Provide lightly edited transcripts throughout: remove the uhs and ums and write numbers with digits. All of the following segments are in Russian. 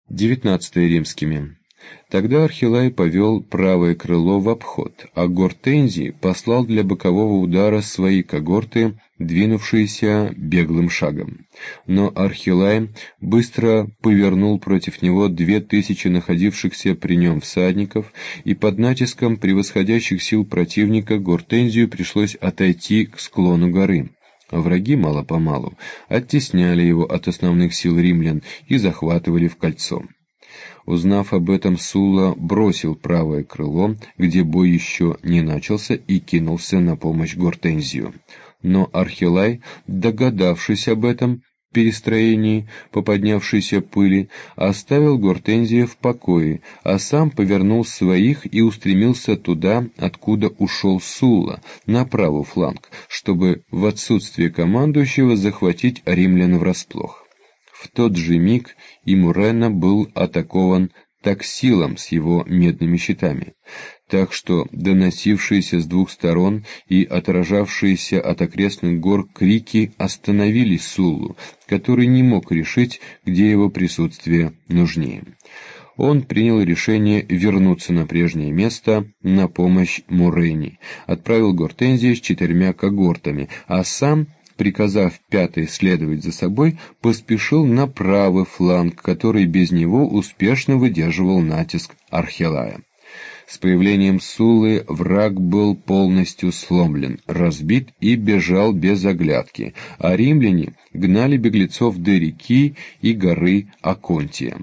19 римскими. Тогда Архилай повел правое крыло в обход, а Гортензий послал для бокового удара свои когорты, двинувшиеся беглым шагом. Но Архилай быстро повернул против него 2000 находившихся при нем всадников, и под натиском превосходящих сил противника Гортензию пришлось отойти к склону горы. Враги мало-помалу оттесняли его от основных сил римлян и захватывали в кольцо. Узнав об этом, Сулла бросил правое крыло, где бой еще не начался, и кинулся на помощь Гортензию. Но Архилай, догадавшись об этом перестроении по поднявшейся пыли, оставил Гортензия в покое, а сам повернул своих и устремился туда, откуда ушел Сулла, на правый фланг, чтобы в отсутствие командующего захватить римлян врасплох. В тот же миг и Мурена был атакован Таксилом с его медными щитами, так что доносившиеся с двух сторон и отражавшиеся от окрестных гор крики остановили Суллу, который не мог решить, где его присутствие нужнее. Он принял решение вернуться на прежнее место на помощь Мурене, отправил Гортензия с 4 когортами, а сам, приказав 5-й следовать за собой, поспешил на правый фланг, который без него успешно выдерживал натиск Архилая. С появлением Суллы враг был полностью сломлен, разбит и бежал без оглядки, а римляне гнали беглецов до реки и горы Аконтия.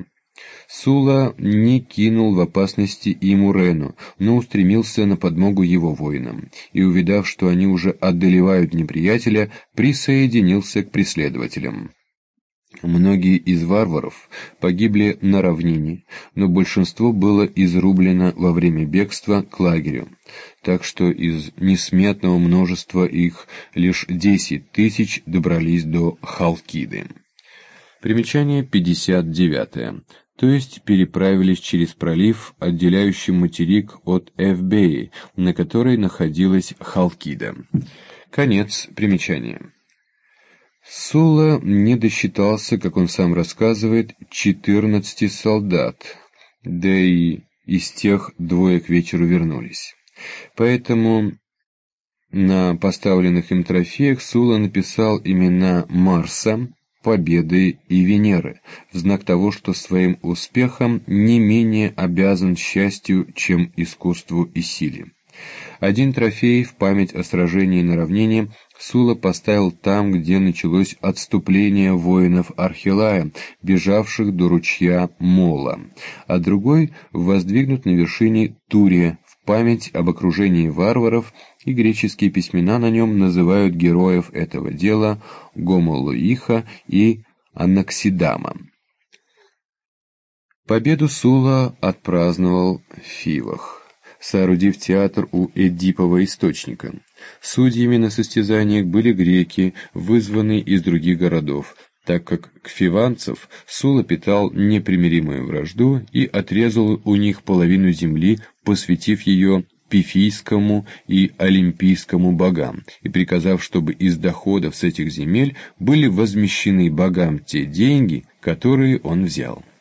Сулла не кинул в опасности и Мурену, но устремился на подмогу его воинам, и, увидав, что они уже одолевают неприятеля, присоединился к преследователям. Многие из варваров погибли на равнине, но большинство было изрублено во время бегства к лагерю, так что из несметного множества их лишь 10 000 добрались до Халкиды. Примечание 59. То есть переправились через пролив, отделяющий материк от Эвбеи, на которой находилась Халкида. Конец примечания. Сулла не досчитался, как он сам рассказывает, 14 солдат, да и из тех 2 к вечеру вернулись. Поэтому на поставленных им трофеях Сулла написал имена Марса, Победы и Венеры, в знак того, что своим успехом не менее обязан счастью, чем искусству и силе. Один трофей в память о сражении на равнине Сулла поставил там, где началось отступление воинов Архилая, бежавших до ручья Мола, а другой воздвигнут на вершине Турия в память об окружении варваров, и греческие письмена на нем называют героев этого дела Гомолоиха и Анаксидама. Победу Сулла отпраздновал в Фивах, соорудив театр у Эдипова источника. Судьями на состязаниях были греки, вызванные из других городов, так как к фиванцев Сулла питал непримиримую вражду и отрезал у них половину земли, посвятив ее Пифийскому и Олимпийскому богам, и приказав, чтобы из доходов с этих земель были возмещены богам те деньги, которые он взял.